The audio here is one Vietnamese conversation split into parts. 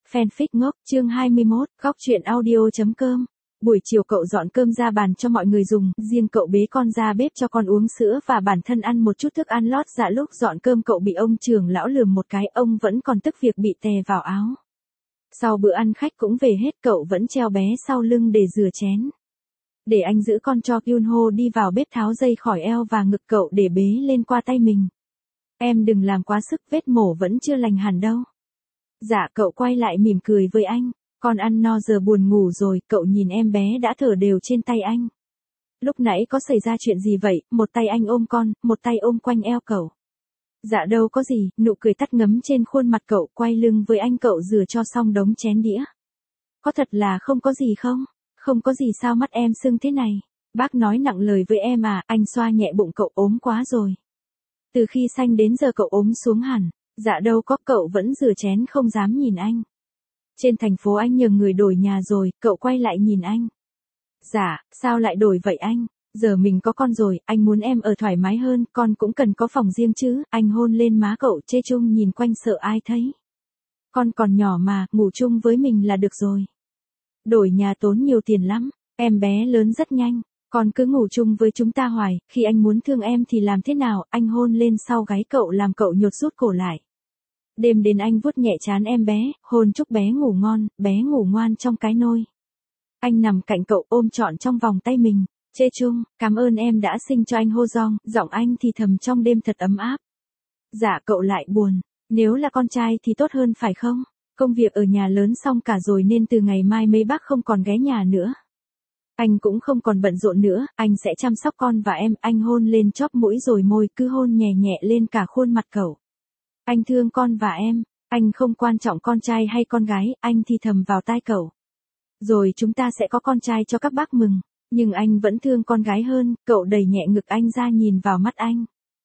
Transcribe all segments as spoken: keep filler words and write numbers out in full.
Fanfic ngốc, chương hai mươi mốt, góc truyện audio.com. Buổi chiều cậu dọn cơm ra bàn cho mọi người dùng, riêng cậu bế con ra bếp cho con uống sữa và bản thân ăn một chút thức ăn lót dạ. Lúc dọn cơm cậu bị ông trưởng lão lườm một cái, ông vẫn còn tức việc bị tè vào áo. Sau bữa ăn khách cũng về hết, cậu vẫn treo bé sau lưng để rửa chén. Để anh giữ con cho Yunho đi vào bếp tháo dây khỏi eo và ngực cậu để bế lên qua tay mình. Em đừng làm quá sức, vết mổ vẫn chưa lành hẳn đâu. Dạ, cậu quay lại mỉm cười với anh. Con ăn no giờ buồn ngủ rồi, cậu nhìn em bé đã thở đều trên tay anh. Lúc nãy có xảy ra chuyện gì vậy? Một tay anh ôm con, một tay ôm quanh eo cậu. Dạ đâu có gì, nụ cười tắt ngấm trên khuôn mặt cậu, quay lưng với anh cậu rửa cho xong đống chén đĩa. Có thật là không có gì không? Không có gì sao mắt em sưng thế này? Bác nói nặng lời với em à, anh xoa nhẹ bụng cậu, ốm quá rồi. Từ khi sanh đến giờ cậu ốm xuống hẳn. Dạ đâu có, cậu vẫn rửa chén không dám nhìn anh. Trên thành phố anh nhờ người đổi nhà rồi, cậu quay lại nhìn anh. Dạ, sao lại đổi vậy anh? Giờ mình có con rồi, anh muốn em ở thoải mái hơn, con cũng cần có phòng riêng chứ. Anh hôn lên má cậu, chê chung nhìn quanh sợ ai thấy. Con còn nhỏ mà, ngủ chung với mình là được rồi. Đổi nhà tốn nhiều tiền lắm, em bé lớn rất nhanh. Con cứ ngủ chung với chúng ta hoài, khi anh muốn thương em thì làm thế nào? Anh hôn lên sau gáy cậu làm cậu nhột rút cổ lại. Đêm đến anh vuốt nhẹ trán em bé, hôn chúc bé ngủ ngon, bé ngủ ngoan trong cái nôi. Anh nằm cạnh cậu ôm trọn trong vòng tay mình, chê chung, cảm ơn em đã sinh cho anh hô giong, giọng anh thì thầm trong đêm thật ấm áp. Dạ cậu lại buồn, nếu là con trai thì tốt hơn phải không? Công việc ở nhà lớn xong cả rồi nên từ ngày mai mấy bác không còn ghé nhà nữa. Anh cũng không còn bận rộn nữa, anh sẽ chăm sóc con và em. Anh hôn lên chóp mũi rồi môi cứ hôn nhẹ nhẹ lên cả khuôn mặt cậu. Anh thương con và em, anh không quan trọng con trai hay con gái, anh thì thầm vào tai cậu. Rồi chúng ta sẽ có con trai cho các bác mừng, nhưng anh vẫn thương con gái hơn. Cậu đẩy nhẹ ngực anh ra nhìn vào mắt anh.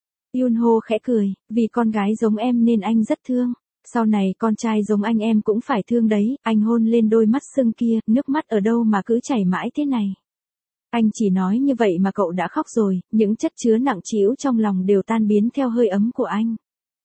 Yunho khẽ cười, vì con gái giống em nên anh rất thương. Sau này con trai giống anh em cũng phải thương đấy. Anh hôn lên đôi mắt sưng kia, nước mắt ở đâu mà cứ chảy mãi thế này. Anh chỉ nói như vậy mà cậu đã khóc rồi, những chất chứa nặng trĩu trong lòng đều tan biến theo hơi ấm của anh.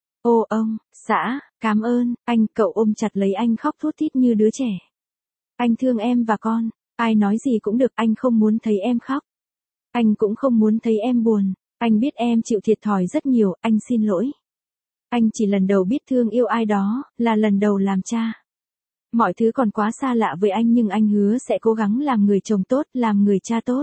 Ô ông, xã, cảm ơn, anh, cậu ôm chặt lấy anh khóc thút thít như đứa trẻ. Anh thương em và con, ai nói gì cũng được, anh không muốn thấy em khóc. Anh cũng không muốn thấy em buồn, anh biết em chịu thiệt thòi rất nhiều, anh xin lỗi. Anh chỉ lần đầu biết thương yêu ai đó, là lần đầu làm cha. Mọi thứ còn quá xa lạ với anh nhưng anh hứa sẽ cố gắng làm người chồng tốt, làm người cha tốt.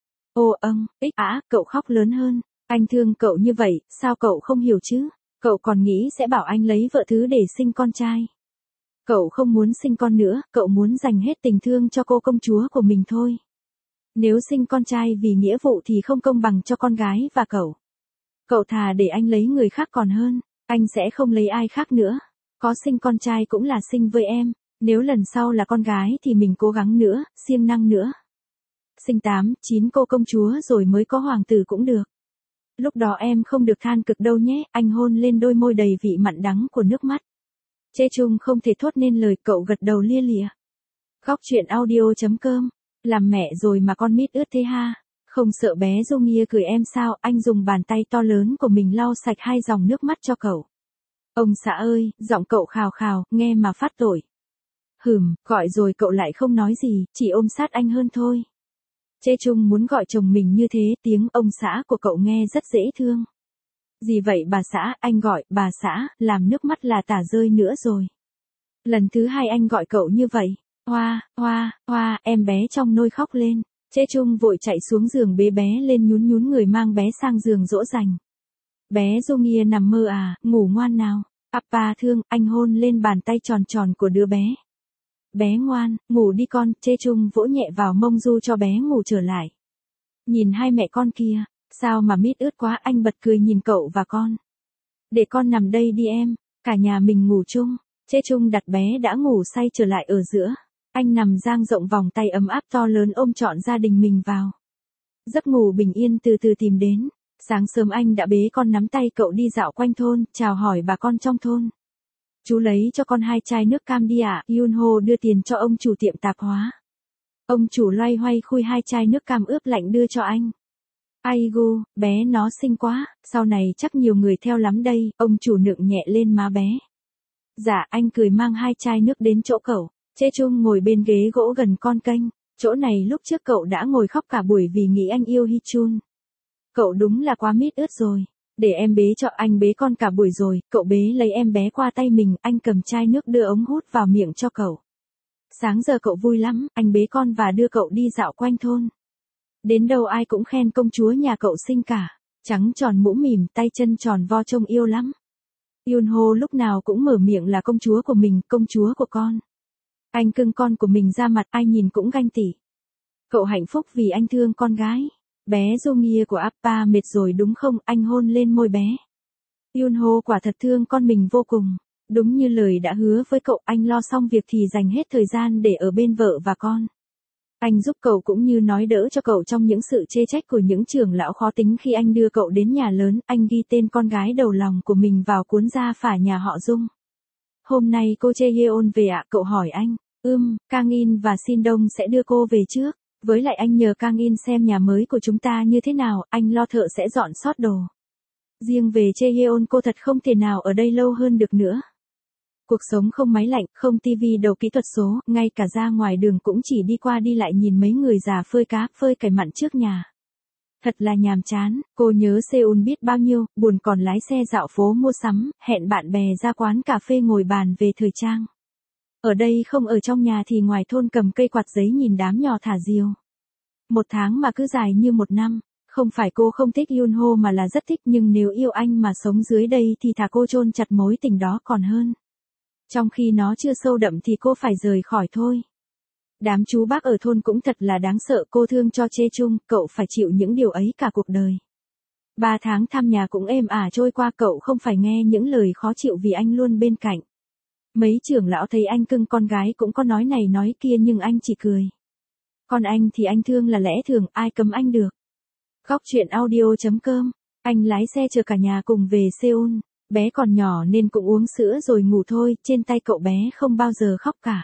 Ô ông, ích á, cậu khóc lớn hơn, anh thương cậu như vậy, sao cậu không hiểu chứ? Cậu còn nghĩ sẽ bảo anh lấy vợ thứ để sinh con trai. Cậu không muốn sinh con nữa, cậu muốn dành hết tình thương cho cô công chúa của mình thôi. Nếu sinh con trai vì nghĩa vụ thì không công bằng cho con gái và cậu. Cậu thà để anh lấy người khác còn hơn, anh sẽ không lấy ai khác nữa. Có sinh con trai cũng là sinh với em, nếu lần sau là con gái thì mình cố gắng nữa, siêng năng nữa. Sinh tám, chín cô công chúa rồi mới có hoàng tử cũng được. Lúc đó em không được than cực đâu nhé, anh hôn lên đôi môi đầy vị mặn đắng của nước mắt. Chê chung không thể thốt nên lời, cậu gật đầu lia lịa. Góc truyện audio.com, làm mẹ rồi mà con mít ướt thế ha. Không sợ bé Jonghyun cười em sao? Anh dùng bàn tay to lớn của mình lau sạch hai dòng nước mắt cho cậu. Ông xã ơi, giọng cậu khào khào, nghe mà phát tội. Hừm, gọi rồi cậu lại không nói gì, chỉ ôm sát anh hơn thôi. Chê chung muốn gọi chồng mình như thế, tiếng ông xã của cậu nghe rất dễ thương. Gì vậy bà xã? Anh gọi bà xã, làm nước mắt là tả rơi nữa rồi. Lần thứ hai anh gọi cậu như vậy. Hoa, hoa, hoa, em bé trong nôi khóc lên. Chê chung vội chạy xuống giường bế bé lên, nhún nhún người mang bé sang giường dỗ dành. Bé Jonghyun nằm mơ à, ngủ ngoan nào. Appa thương, anh hôn lên bàn tay tròn tròn của đứa bé. Bé ngoan, ngủ đi con. Chê chung vỗ nhẹ vào mông Du cho bé ngủ trở lại. Nhìn hai mẹ con kia, sao mà mít ướt quá, anh bật cười nhìn cậu và con. Để con nằm đây đi em, cả nhà mình ngủ chung. Chê chung đặt bé đã ngủ say trở lại ở giữa. Anh nằm dang rộng vòng tay ấm áp to lớn ôm trọn gia đình mình vào. Giấc ngủ bình yên từ từ tìm đến. Sáng sớm anh đã bế con nắm tay cậu đi dạo quanh thôn, chào hỏi bà con trong thôn. Chú lấy cho con hai chai nước cam đi ạ. À? Yunho đưa tiền cho ông chủ tiệm tạp hóa. Ông chủ loay hoay khui hai chai nước cam ướp lạnh đưa cho anh. Aigu, bé nó xinh quá, sau này chắc nhiều người theo lắm đây, ông chủ nựng nhẹ lên má bé. Dạ, anh cười mang hai chai nước đến chỗ cậu. Chê Chung ngồi bên ghế gỗ gần con kênh. Chỗ này lúc trước cậu đã ngồi khóc cả buổi vì nghĩ anh yêu Hichun. Cậu đúng là quá mít ướt rồi. Để em bế cho, anh bế con cả buổi rồi. Cậu bế lấy em bé qua tay mình, anh cầm chai nước đưa ống hút vào miệng cho cậu. Sáng giờ cậu vui lắm, anh bế con và đưa cậu đi dạo quanh thôn. Đến đâu ai cũng khen công chúa nhà cậu xinh cả. Trắng tròn mũ mỉm, tay chân tròn vo trông yêu lắm. Yunho lúc nào cũng mở miệng là công chúa của mình, công chúa của con. Anh cưng con của mình ra mặt, ai nhìn cũng ganh tị. Cậu hạnh phúc vì anh thương con gái. Bé Jonghyun của Appa mệt rồi đúng không? Anh hôn lên môi bé. Yunho quả thật thương con mình vô cùng. Đúng như lời đã hứa với cậu, anh lo xong việc thì dành hết thời gian để ở bên vợ và con. Anh giúp cậu cũng như nói đỡ cho cậu trong những sự chê trách của những trưởng lão khó tính khi anh đưa cậu đến nhà lớn, anh ghi tên con gái đầu lòng của mình vào cuốn gia phả nhà họ Dung. Hôm nay cô Chaeyeon về ạ, cậu hỏi anh. Ừm, Kang In và Shin Dong sẽ đưa cô về trước. Với lại anh nhờ Kang In xem nhà mới của chúng ta như thế nào, anh lo thợ sẽ dọn sót đồ. Riêng về Chaeyeon cô thật không thể nào ở đây lâu hơn được nữa. Cuộc sống không máy lạnh, không tivi đầu kỹ thuật số, ngay cả ra ngoài đường cũng chỉ đi qua đi lại nhìn mấy người già phơi cá, phơi cải mặn trước nhà. Thật là nhàm chán, cô nhớ Seoul biết bao nhiêu, buồn còn lái xe dạo phố mua sắm, hẹn bạn bè ra quán cà phê ngồi bàn về thời trang. Ở đây không ở trong nhà thì ngoài thôn cầm cây quạt giấy nhìn đám nhỏ thả diều. Một tháng mà cứ dài như một năm. Không phải cô không thích Yunho mà là rất thích, nhưng nếu yêu anh mà sống dưới đây thì thà cô chôn chặt mối tình đó còn hơn. Trong khi nó chưa sâu đậm thì cô phải rời khỏi thôi. Đám chú bác ở thôn cũng thật là đáng sợ, cô thương cho Chê Chung, cậu phải chịu những điều ấy cả cuộc đời. Ba tháng thăm nhà cũng êm ả trôi qua, cậu không phải nghe những lời khó chịu vì anh luôn bên cạnh. Mấy trưởng lão thấy anh cưng con gái cũng có nói này nói kia nhưng anh chỉ cười. Con anh thì anh thương là lẽ thường, ai cấm anh được. Góc truyện audio chấm com, anh lái xe chờ cả nhà cùng về Seoul. Bé còn nhỏ nên cũng uống sữa rồi ngủ thôi, trên tay cậu bé không bao giờ khóc cả.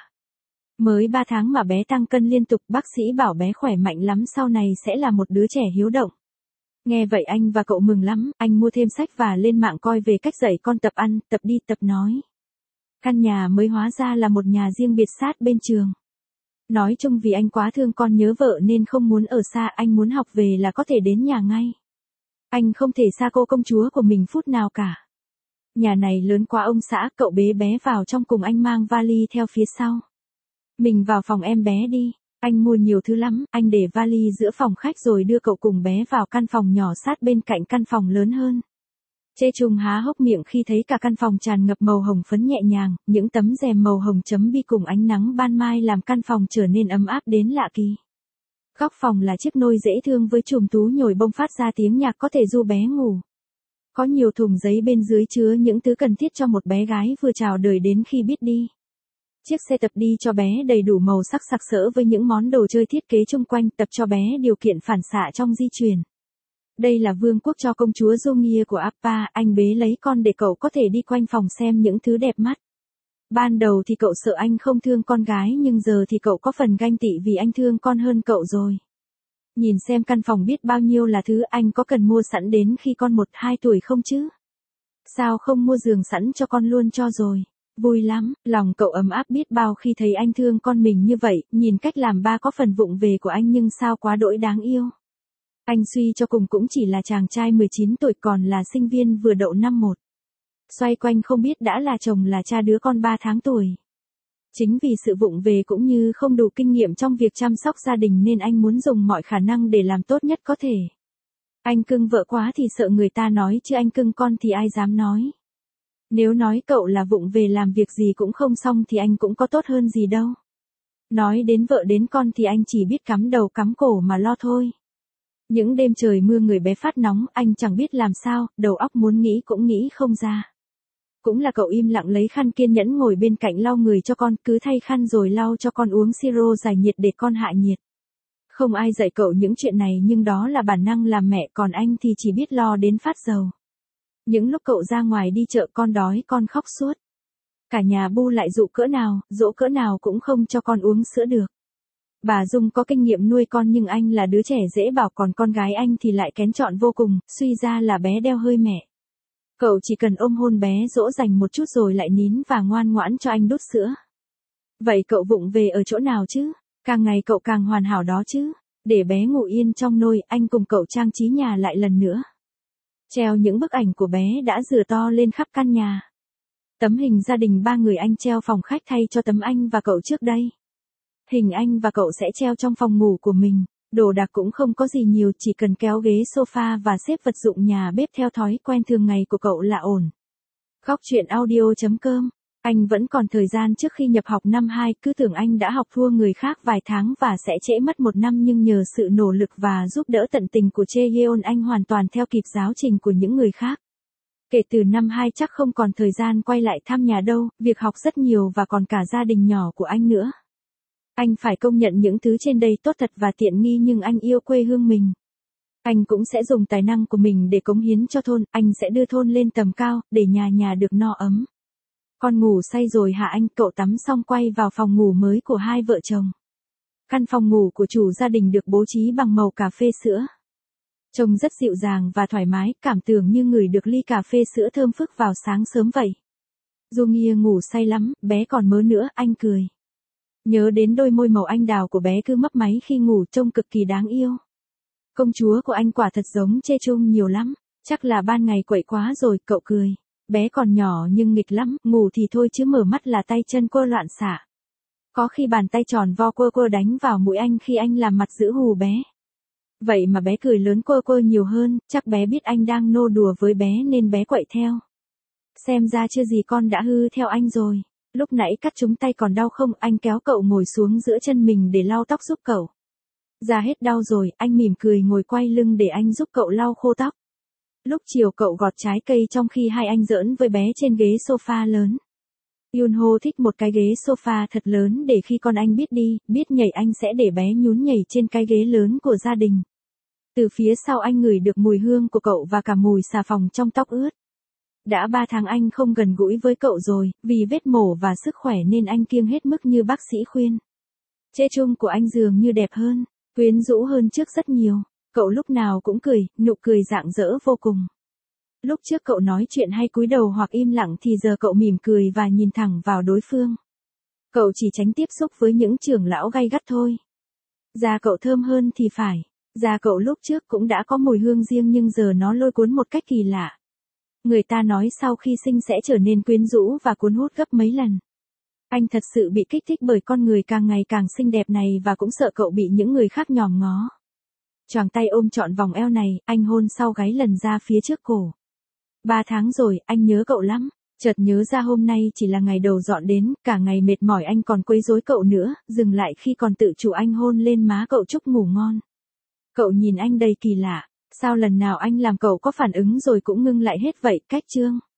Mới ba tháng mà bé tăng cân liên tục, bác sĩ bảo bé khỏe mạnh lắm, sau này sẽ là một đứa trẻ hiếu động. Nghe vậy anh và cậu mừng lắm, anh mua thêm sách và lên mạng coi về cách dạy con tập ăn, tập đi tập nói. Căn nhà mới hóa ra là một nhà riêng biệt sát bên trường. Nói chung vì anh quá thương con nhớ vợ nên không muốn ở xa, anh muốn học về là có thể đến nhà ngay. Anh không thể xa cô công chúa của mình phút nào cả. Nhà này lớn quá ông xã, cậu bế bé vào trong cùng anh mang vali theo phía sau. Mình vào phòng em bé đi, anh mua nhiều thứ lắm, anh để vali giữa phòng khách rồi đưa cậu cùng bé vào căn phòng nhỏ sát bên cạnh căn phòng lớn hơn. Chê Chung há hốc miệng khi thấy cả căn phòng tràn ngập màu hồng phấn nhẹ nhàng, những tấm rèm màu hồng chấm bi cùng ánh nắng ban mai làm căn phòng trở nên ấm áp đến lạ kỳ. Góc phòng là chiếc nôi dễ thương với chùm tú nhồi bông phát ra tiếng nhạc có thể du bé ngủ. Có nhiều thùng giấy bên dưới chứa những thứ cần thiết cho một bé gái vừa chào đời đến khi biết đi. Chiếc xe tập đi cho bé đầy đủ màu sắc sặc sỡ với những món đồ chơi thiết kế chung quanh, tập cho bé điều kiện phản xạ trong di chuyển. Đây là vương quốc cho công chúa Jonghyun của Appa, anh bế lấy con để cậu có thể đi quanh phòng xem những thứ đẹp mắt. Ban đầu thì cậu sợ anh không thương con gái nhưng giờ thì cậu có phần ganh tị vì anh thương con hơn cậu rồi. Nhìn xem căn phòng biết bao nhiêu là thứ, anh có cần mua sẵn đến khi con một hai tuổi không chứ? Sao không mua giường sẵn cho con luôn cho rồi? Vui lắm, lòng cậu ấm áp biết bao khi thấy anh thương con mình như vậy, nhìn cách làm ba có phần vụng về của anh nhưng sao quá đỗi đáng yêu. Anh suy cho cùng cũng chỉ là chàng trai mười chín tuổi còn là sinh viên vừa đậu năm một. Xoay quanh không biết đã là chồng là cha đứa con ba tháng tuổi. Chính vì sự vụng về cũng như không đủ kinh nghiệm trong việc chăm sóc gia đình nên anh muốn dùng mọi khả năng để làm tốt nhất có thể. Anh cưng vợ quá thì sợ người ta nói chứ anh cưng con thì ai dám nói. Nếu nói cậu là vụng về làm việc gì cũng không xong thì anh cũng có tốt hơn gì đâu. Nói đến vợ đến con thì anh chỉ biết cắm đầu cắm cổ mà lo thôi. Những đêm trời mưa người bé phát nóng, anh chẳng biết làm sao, đầu óc muốn nghĩ cũng nghĩ không ra. Cũng là cậu im lặng lấy khăn kiên nhẫn ngồi bên cạnh lau người cho con, cứ thay khăn rồi lau cho con uống siro giải nhiệt để con hạ nhiệt. Không ai dạy cậu những chuyện này nhưng đó là bản năng làm mẹ, còn anh thì chỉ biết lo đến phát dầu. Những lúc cậu ra ngoài đi chợ con đói con khóc suốt. Cả nhà bu lại dụ cỡ nào, dỗ cỡ nào cũng không cho con uống sữa được. Bà Dung có kinh nghiệm nuôi con nhưng anh là đứa trẻ dễ bảo còn con gái anh thì lại kén chọn vô cùng, suy ra là bé đeo hơi mẹ. Cậu chỉ cần ôm hôn bé dỗ dành một chút rồi lại nín và ngoan ngoãn cho anh đút sữa. Vậy cậu vụng về ở chỗ nào chứ? Càng ngày cậu càng hoàn hảo đó chứ. Để bé ngủ yên trong nôi, anh cùng cậu trang trí nhà lại lần nữa. Treo những bức ảnh của bé đã rửa to lên khắp căn nhà. Tấm hình gia đình ba người anh treo phòng khách thay cho tấm anh và cậu trước đây. Hình anh và cậu sẽ treo trong phòng ngủ của mình. Đồ đạc cũng không có gì nhiều, chỉ cần kéo ghế sofa và xếp vật dụng nhà bếp theo thói quen thường ngày của cậu là ổn. Góc chuyện audio chấm com. Anh vẫn còn thời gian trước khi nhập học năm hai, cứ tưởng anh đã học thua người khác vài tháng và sẽ trễ mất một năm, nhưng nhờ sự nỗ lực và giúp đỡ tận tình của Chaeyeon anh hoàn toàn theo kịp giáo trình của những người khác. Kể từ năm hai chắc không còn thời gian quay lại thăm nhà đâu, việc học rất nhiều và còn cả gia đình nhỏ của anh nữa. Anh phải công nhận những thứ trên đây tốt thật và tiện nghi, nhưng anh yêu quê hương mình. Anh cũng sẽ dùng tài năng của mình để cống hiến cho thôn, anh sẽ đưa thôn lên tầm cao, để nhà nhà được no ấm. Con ngủ say rồi hả anh? Cậu tắm xong quay vào phòng ngủ mới của hai vợ chồng. Căn phòng ngủ của chủ gia đình được bố trí bằng màu cà phê sữa. Trông rất dịu dàng và thoải mái, cảm tưởng như ngửi được ly cà phê sữa thơm phức vào sáng sớm vậy. Du Nghia ngủ say lắm, bé còn mớ nữa, anh cười. Nhớ đến đôi môi màu anh đào của bé cứ mấp máy khi ngủ, trông cực kỳ đáng yêu. Công chúa của anh quả thật giống Chê Chung nhiều lắm, chắc là ban ngày quậy quá rồi, cậu cười. Bé còn nhỏ nhưng nghịch lắm, ngủ thì thôi chứ mở mắt là tay chân cô loạn xạ. Có khi bàn tay tròn vo quơ quơ đánh vào mũi anh khi anh làm mặt giữ hù bé. Vậy mà bé cười lớn quơ quơ nhiều hơn, chắc bé biết anh đang nô đùa với bé nên bé quậy theo. Xem ra chưa gì con đã hư theo anh rồi. Lúc nãy cắt chúng tay còn đau không? Anh kéo cậu ngồi xuống giữa chân mình để lau tóc giúp cậu. Da hết đau rồi, anh mỉm cười ngồi quay lưng để anh giúp cậu lau khô tóc. Lúc chiều cậu gọt trái cây trong khi hai anh giỡn với bé trên ghế sofa lớn. Yunho thích một cái ghế sofa thật lớn để khi con anh biết đi, biết nhảy anh sẽ để bé nhún nhảy trên cái ghế lớn của gia đình. Từ phía sau anh ngửi được mùi hương của cậu và cả mùi xà phòng trong tóc ướt. Đã ba tháng anh không gần gũi với cậu rồi, vì vết mổ và sức khỏe nên anh kiêng hết mức như bác sĩ khuyên. Chê Chung của anh dường như đẹp hơn, quyến rũ hơn trước rất nhiều. Cậu lúc nào cũng cười, nụ cười rạng rỡ vô cùng. Lúc trước cậu nói chuyện hay cúi đầu hoặc im lặng thì giờ cậu mỉm cười và nhìn thẳng vào đối phương. Cậu chỉ tránh tiếp xúc với những trưởng lão gay gắt thôi. Da cậu thơm hơn thì phải. Da cậu lúc trước cũng đã có mùi hương riêng nhưng giờ nó lôi cuốn một cách kỳ lạ. Người ta nói sau khi sinh sẽ trở nên quyến rũ và cuốn hút gấp mấy lần. Anh thật sự bị kích thích bởi con người càng ngày càng xinh đẹp này và cũng sợ cậu bị những người khác nhòm ngó. Choàng tay ôm trọn vòng eo này, anh hôn sau gáy lần ra phía trước cổ. Ba tháng rồi, anh nhớ cậu lắm. Chợt nhớ ra hôm nay chỉ là ngày đầu dọn đến, cả ngày mệt mỏi anh còn quấy rối cậu nữa, dừng lại khi còn tự chủ anh hôn lên má cậu chúc ngủ ngon. Cậu nhìn anh đầy kỳ lạ, sao lần nào anh làm cậu có phản ứng rồi cũng ngưng lại hết vậy? Cách chương.